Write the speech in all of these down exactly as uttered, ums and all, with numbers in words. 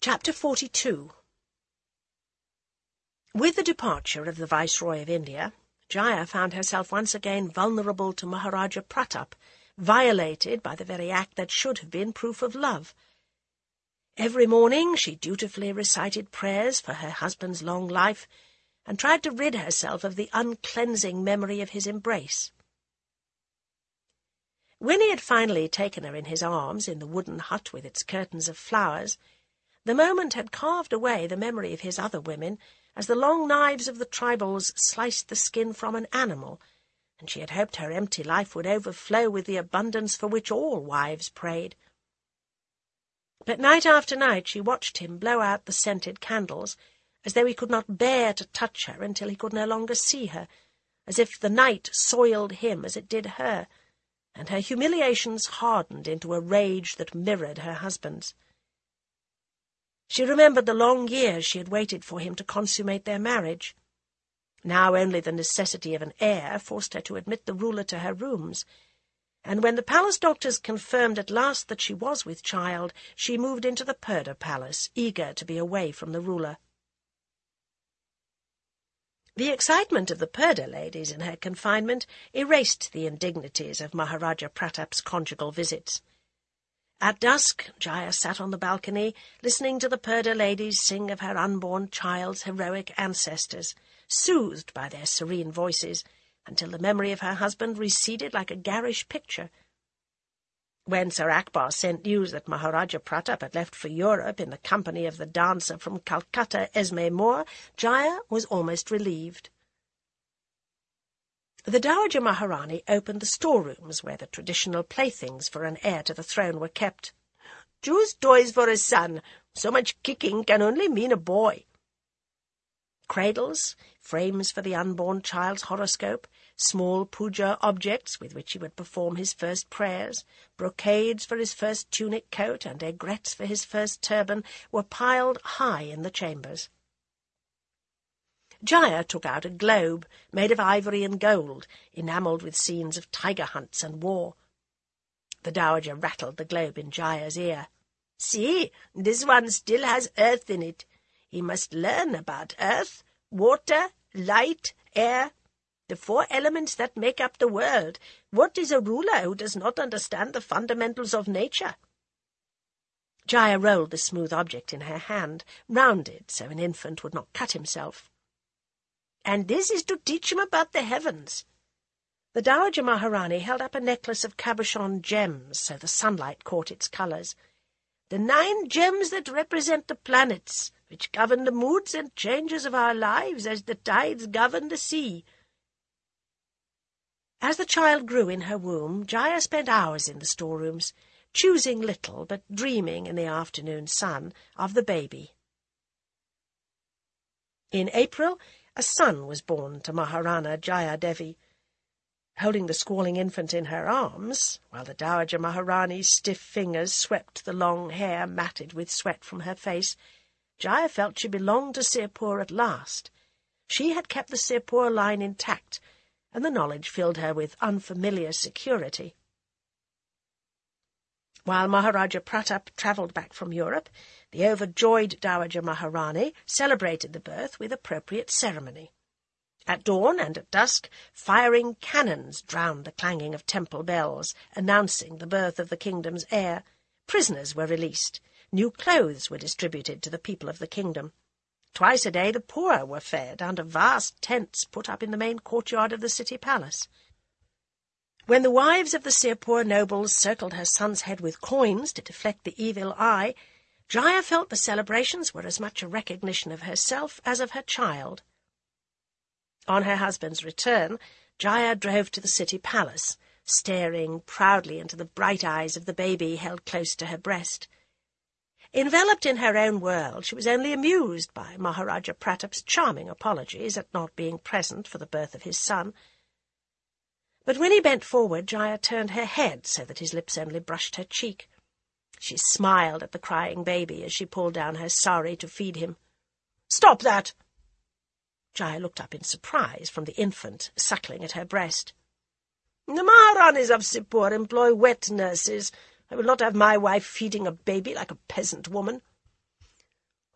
Chapter forty-two. With the departure of the Viceroy of India, Jaya found herself once again vulnerable to Maharaja Pratap, violated by the very act that should have been proof of love. Every morning she dutifully recited prayers for her husband's long life, and tried to rid herself of the uncleansing memory of his embrace. When he had finally taken her in his arms in the wooden hut with its curtains of flowers, the moment had carved away the memory of his other women, as the long knives of the tribals sliced the skin from an animal, and she had hoped her empty life would overflow with the abundance for which all wives prayed. But night after night she watched him blow out the scented candles, as though he could not bear to touch her until he could no longer see her, as if the night soiled him as it did her, and her humiliations hardened into a rage that mirrored her husband's. She remembered the long years she had waited for him to consummate their marriage. Now only the necessity of an heir forced her to admit the ruler to her rooms, and when the palace doctors confirmed at last that she was with child, she moved into the Purdah Palace, eager to be away from the ruler. The excitement of the Purdah ladies in her confinement erased the indignities of Maharaja Pratap's conjugal visits. At dusk, Jaya sat on the balcony, listening to the Purdah ladies sing of her unborn child's heroic ancestors, soothed by their serene voices, until the memory of her husband receded like a garish picture. When Sir Akbar sent news that Maharaja Pratap had left for Europe in the company of the dancer from Calcutta, Esme Moore, Jaya was almost relieved. The Dowager Maharani opened the storerooms where the traditional playthings for an heir to the throne were kept. "Choose toys for a son. So much kicking can only mean a boy." Cradles, frames for the unborn child's horoscope, small puja objects with which he would perform his first prayers, brocades for his first tunic coat, and aigrettes for his first turban were piled high in the chambers. Jaya took out a globe made of ivory and gold, enamelled with scenes of tiger hunts and war. The Dowager rattled the globe in Jaya's ear. "See, this one still has earth in it. He must learn about earth, water, light, air, the four elements that make up the world. What is a ruler who does not understand the fundamentals of nature?" Jaya rolled the smooth object in her hand, rounded so an infant would not cut himself. "And this is to teach him about the heavens." The Dowager Maharani held up a necklace of cabochon gems so the sunlight caught its colours. "The nine gems that represent the planets, which govern the moods and changes of our lives as the tides govern the sea." As the child grew in her womb, Jaya spent hours in the storerooms, choosing little but dreaming in the afternoon sun of the baby. In April, a son was born to Maharana Jaya Devi. Holding the squalling infant in her arms, while the Dowager Maharani's stiff fingers swept the long hair matted with sweat from her face, Jaya felt she belonged to Sirpur at last. She had kept the Sirpur line intact, and the knowledge filled her with unfamiliar security. While Maharaja Pratap travelled back from Europe, the overjoyed Dowager Maharani celebrated the birth with appropriate ceremony. At dawn and at dusk, firing cannons drowned the clanging of temple bells, announcing the birth of the kingdom's heir. Prisoners were released. New clothes were distributed to the people of the kingdom. Twice a day the poor were fed under vast tents put up in the main courtyard of the city palace. When the wives of the Sirpur nobles circled her son's head with coins to deflect the evil eye, Jaya felt the celebrations were as much a recognition of herself as of her child. On her husband's return, Jaya drove to the city palace, staring proudly into the bright eyes of the baby held close to her breast. Enveloped in her own world, she was only amused by Maharaja Pratap's charming apologies at not being present for the birth of his son. But when he bent forward, Jaya turned her head so that his lips only brushed her cheek. She smiled at the crying baby as she pulled down her sari to feed him. "Stop that!" Jaya looked up in surprise from the infant suckling at her breast. "The Maharanis of Sirpur employ wet nurses. I will not have my wife feeding a baby like a peasant woman."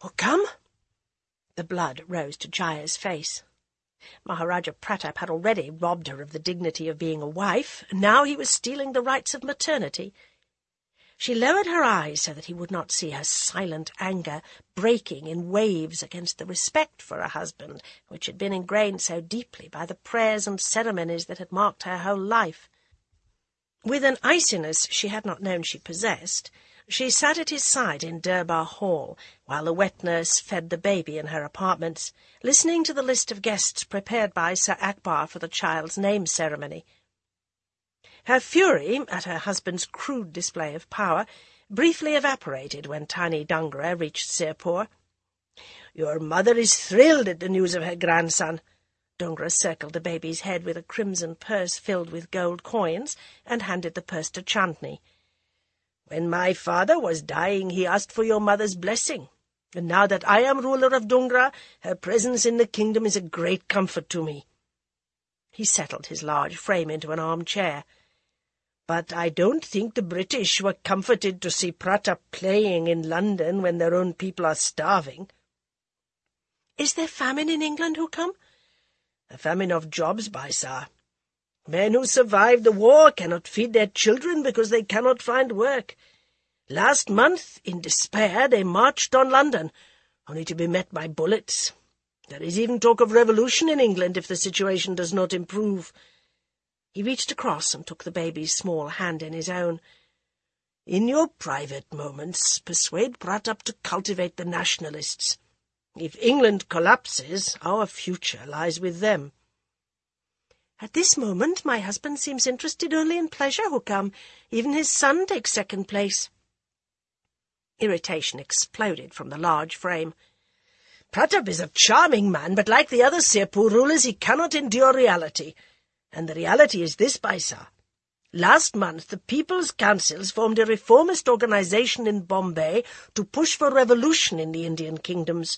Hukam? The blood rose to Jaya's face. Maharaja Pratap had already robbed her of the dignity of being a wife, and now he was stealing the rights of maternity. She lowered her eyes so that he would not see her silent anger breaking in waves against the respect for her husband, which had been ingrained so deeply by the prayers and ceremonies that had marked her whole life. With an iciness she had not known she possessed, she sat at his side in Durbar Hall, while the wet nurse fed the baby in her apartments, listening to the list of guests prepared by Sir Akbar for the child's name ceremony. Her fury at her husband's crude display of power briefly evaporated when tiny Dungra reached Sirpur. "Your mother is thrilled at the news of her grandson." Dungra circled the baby's head with a crimson purse filled with gold coins and handed the purse to Chandni. "When my father was dying, he asked for your mother's blessing, and now that I am ruler of Dungra, her presence in the kingdom is a great comfort to me." He settled his large frame into an armchair. "But I don't think the British were comforted to see Pratap playing in London when their own people are starving." "Is there famine in England, Hukam?" "A famine of jobs, Baisa. Men who survived the war cannot feed their children because they cannot find work. Last month, in despair, they marched on London, only to be met by bullets. There is even talk of revolution in England if the situation does not improve." He reached across and took the baby's small hand in his own. "In your private moments, persuade Pratap to cultivate the nationalists. If England collapses, our future lies with them." "At this moment my husband seems interested only in pleasure, Hukam. Even his son takes second place." Irritation exploded from the large frame. "Pratap is a charming man, but like the other Sirpur rulers, he cannot endure reality. And the reality is this, Baisa. Last month, the People's Councils formed a reformist organization in Bombay to push for revolution in the Indian kingdoms."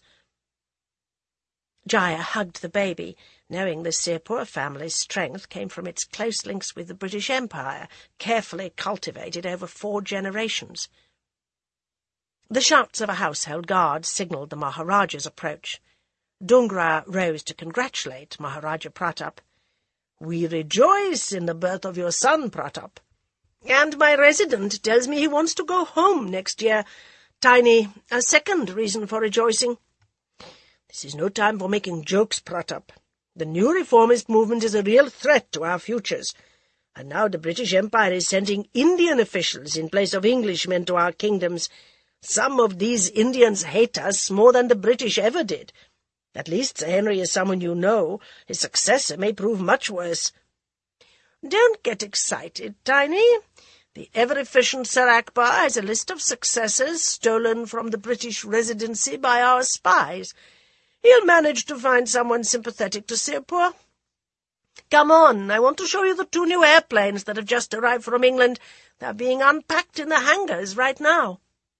Jaya hugged the baby, knowing the Sirpur family's strength came from its close links with the British Empire, carefully cultivated over four generations. The shouts of a household guard signalled the Maharaja's approach. Dungra rose to congratulate Maharaja Pratap. "We rejoice in the birth of your son, Pratap. And my resident tells me he wants to go home next year. Tiny, a second reason for rejoicing. This is no time for making jokes, Pratap. The new reformist movement is a real threat to our futures, and now the British Empire is sending Indian officials in place of Englishmen to our kingdoms. Some of these Indians hate us more than the British ever did. At least Sir Henry is someone you know. His successor may prove much worse." "Don't get excited, Tiny. The ever-efficient Sir Akbar has a list of successors stolen from the British Residency by our spies. He'll manage to find someone sympathetic to Sirpur. Come on, I want to show you the two new airplanes that have just arrived from England. They're being unpacked in the hangars right now."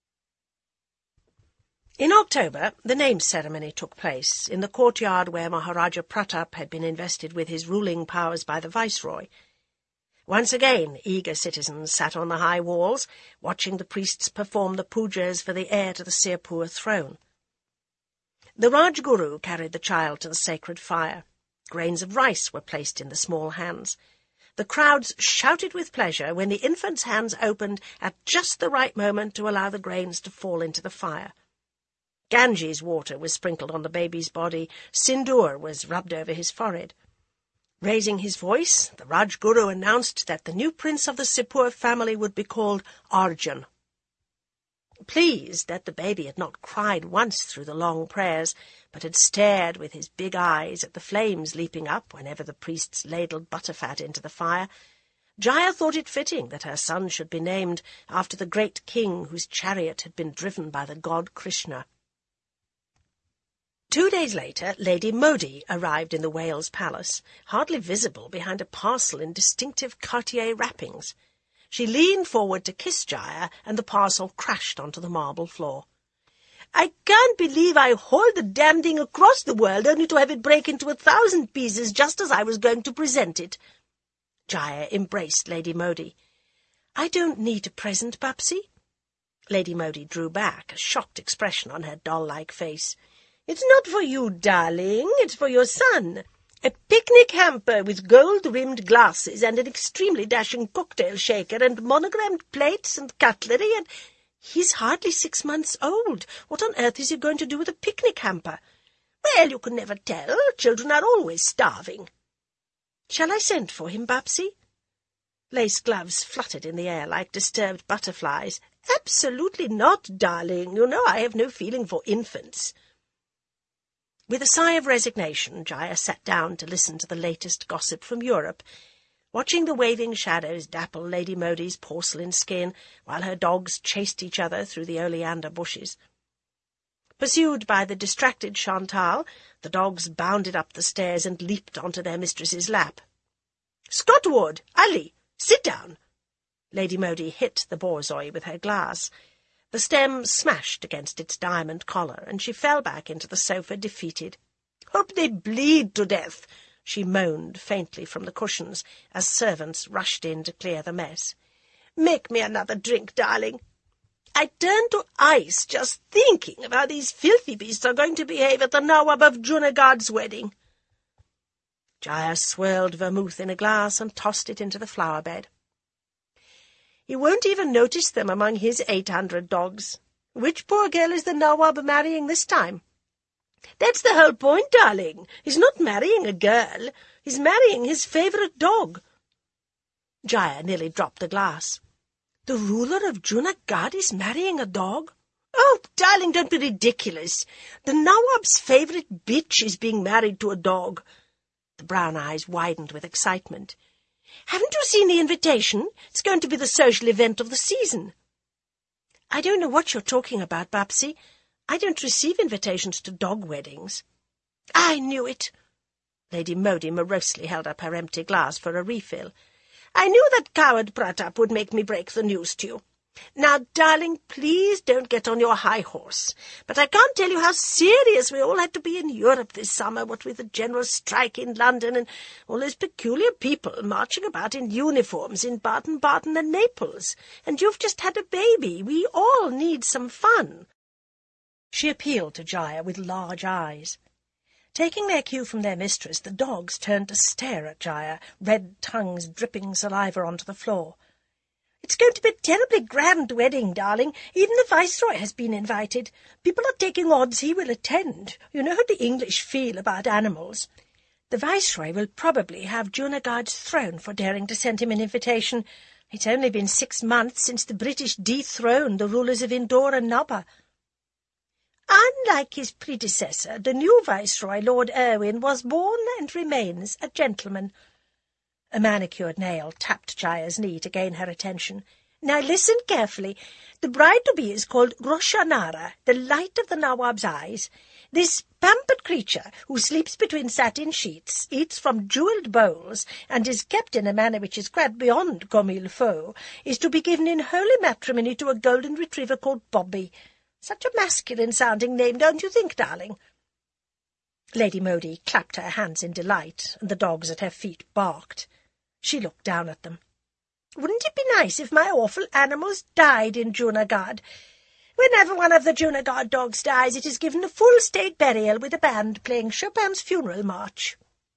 In October, the name ceremony took place in the courtyard where Maharaja Pratap had been invested with his ruling powers by the Viceroy. Once again, eager citizens sat on the high walls, watching the priests perform the pujas for the heir to the Sirpur throne. The Rajguru carried the child to the sacred fire. Grains of rice were placed in the small hands. The crowds shouted with pleasure when the infant's hands opened at just the right moment to allow the grains to fall into the fire. Ganges water was sprinkled on the baby's body. Sindoor was rubbed over his forehead. Raising his voice, the Rajguru announced that the new prince of the Sirpur family would be called Arjun. Pleased that the baby had not cried once through the long prayers, but had stared with his big eyes at the flames leaping up whenever the priests ladled butterfat into the fire, Jaya thought it fitting that her son should be named after the great king whose chariot had been driven by the god Krishna. Two days later, Lady Modi arrived in the Wales Palace, hardly visible behind a parcel in distinctive Cartier wrappings. She leaned forward to kiss Jaya, and the parcel crashed onto the marble floor. "I can't believe I hauled the damn thing across the world only to have it break into a thousand pieces just as I was going to present it." Jaya embraced Lady Modi. "I don't need a present, Babsi." Lady Modi drew back, a shocked expression on her doll-like face. "It's not for you, darling. It's for your son. A picnic hamper with gold-rimmed glasses and an extremely dashing cocktail shaker and monogrammed plates and cutlery, and he's hardly six months old. What on earth is he going to do with a picnic hamper?" "Well, you can never tell. Children are always starving." "Shall I send for him, Babsy?" Lace gloves fluttered in the air like disturbed butterflies. "Absolutely not, darling. You know I have no feeling for infants." With a sigh of resignation, Jaya sat down to listen to the latest gossip from Europe, watching the waving shadows dapple Lady Modi's porcelain skin while her dogs chased each other through the oleander bushes. Pursued by the distracted Chantal, the dogs bounded up the stairs and leaped onto their mistress's lap. "Scottwood! Ali! Sit down!" Lady Modi hit the borzoi with her glass. The stem smashed against its diamond collar, and she fell back into the sofa defeated. "Hope they bleed to death," she moaned faintly from the cushions as servants rushed in to clear the mess. "Make me another drink, darling. I turn to ice just thinking of how these filthy beasts are going to behave at the Nawab of Junagadh's wedding." Jaya swirled vermouth in a glass and tossed it into the flower bed. "He won't even notice them among his eight hundred dogs. Which poor girl is the Nawab marrying this time?" "That's the whole point, darling. He's not marrying a girl. He's marrying his favourite dog." Jaya nearly dropped the glass. "The ruler of Junagadh is marrying a dog? Oh, darling, don't be ridiculous. The Nawab's favourite bitch is being married to a dog." The brown eyes widened with excitement. "Haven't you seen the invitation? It's going to be the social event of the season." "I don't know what you're talking about, Babsy. I don't receive invitations to dog weddings." "I knew it." Lady Modi morosely held up her empty glass for a refill. "I knew that coward Pratap would make me break the news to you. Now, darling, please don't get on your high horse. But I can't tell you how serious we all had to be in Europe this summer, what with the general strike in London and all those peculiar people marching about in uniforms in Baden-Baden and Naples. And you've just had a baby. We all need some fun." She appealed to Jaya with large eyes. Taking their cue from their mistress, the dogs turned to stare at Jaya, red tongues dripping saliva onto the floor. "It's going to be a terribly grand wedding, darling. Even the Viceroy has been invited. People are taking odds he will attend. You know how the English feel about animals. The Viceroy will probably have Junagadh's throne for daring to send him an invitation. It's only been six months since the British dethroned the rulers of Indore and Nabha." "Unlike his predecessor, the new Viceroy, Lord Irwin, was born and remains a gentleman." A manicured nail tapped Jaya's knee to gain her attention. "Now listen carefully. The bride-to-be is called Roshanara, the light of the Nawab's eyes. This pampered creature, who sleeps between satin sheets, eats from jewelled bowls, and is kept in a manner which is quite beyond comme il faut, is to be given in holy matrimony to a golden retriever called Bobby. Such a masculine-sounding name, don't you think, darling?" Lady Modi clapped her hands in delight, and the dogs at her feet barked. She looked down at them. "Wouldn't it be nice if my awful animals died in Junagadh? Whenever one of the Junagadh dogs dies, it is given a full state burial with a band playing Chopin's funeral march."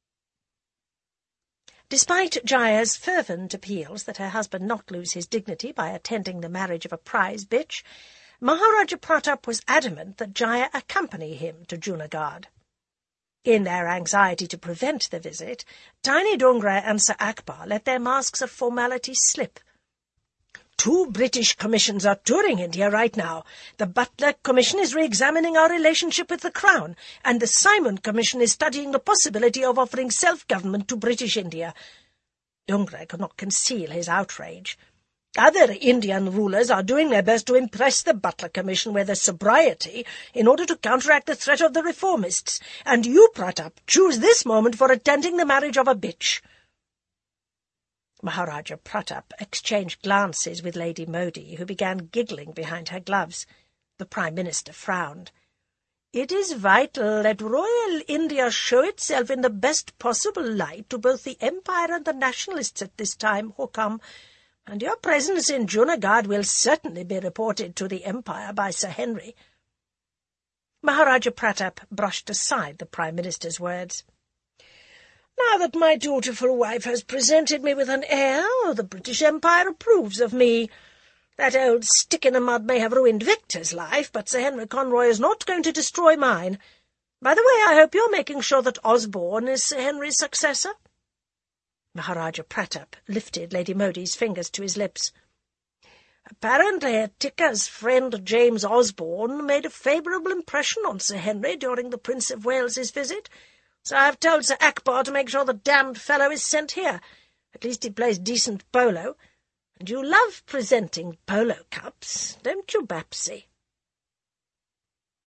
Despite Jaya's fervent appeals that her husband not lose his dignity by attending the marriage of a prize bitch, Maharaja Pratap was adamant that Jaya accompany him to Junagadh. In their anxiety to prevent the visit, Tiny Dongra and Sir Akbar let their masks of formality slip. "Two British commissions are touring India right now. The Butler Commission is re-examining our relationship with the Crown, and the Simon Commission is studying the possibility of offering self-government to British India." Dongra could not conceal his outrage. "Other Indian rulers are doing their best to impress the Butler Commission with their sobriety in order to counteract the threat of the reformists, and you, Pratap, choose this moment for attending the marriage of a bitch." Maharaja Pratap exchanged glances with Lady Modi, who began giggling behind her gloves. The Prime Minister frowned. "It is vital that Royal India show itself in the best possible light to both the Empire and the Nationalists at this time, Hokam. And your presence in Junagadh will certainly be reported to the Empire by Sir Henry." Maharaja Pratap brushed aside the Prime Minister's words. "Now that my dutiful wife has presented me with an heir, the British Empire approves of me. That old stick-in-the-mud may have ruined Victor's life, but Sir Henry Conroy is not going to destroy mine. By the way, I hope you're making sure that Osborne is Sir Henry's successor." Maharaja Pratap lifted Lady Modi's fingers to his lips. "Apparently Ticker's friend James Osborne made a favourable impression on Sir Henry during the Prince of Wales's visit, so I've told Sir Akbar to make sure the damned fellow is sent here. At least he plays decent polo. And you love presenting polo cups, don't you, Bapsy?"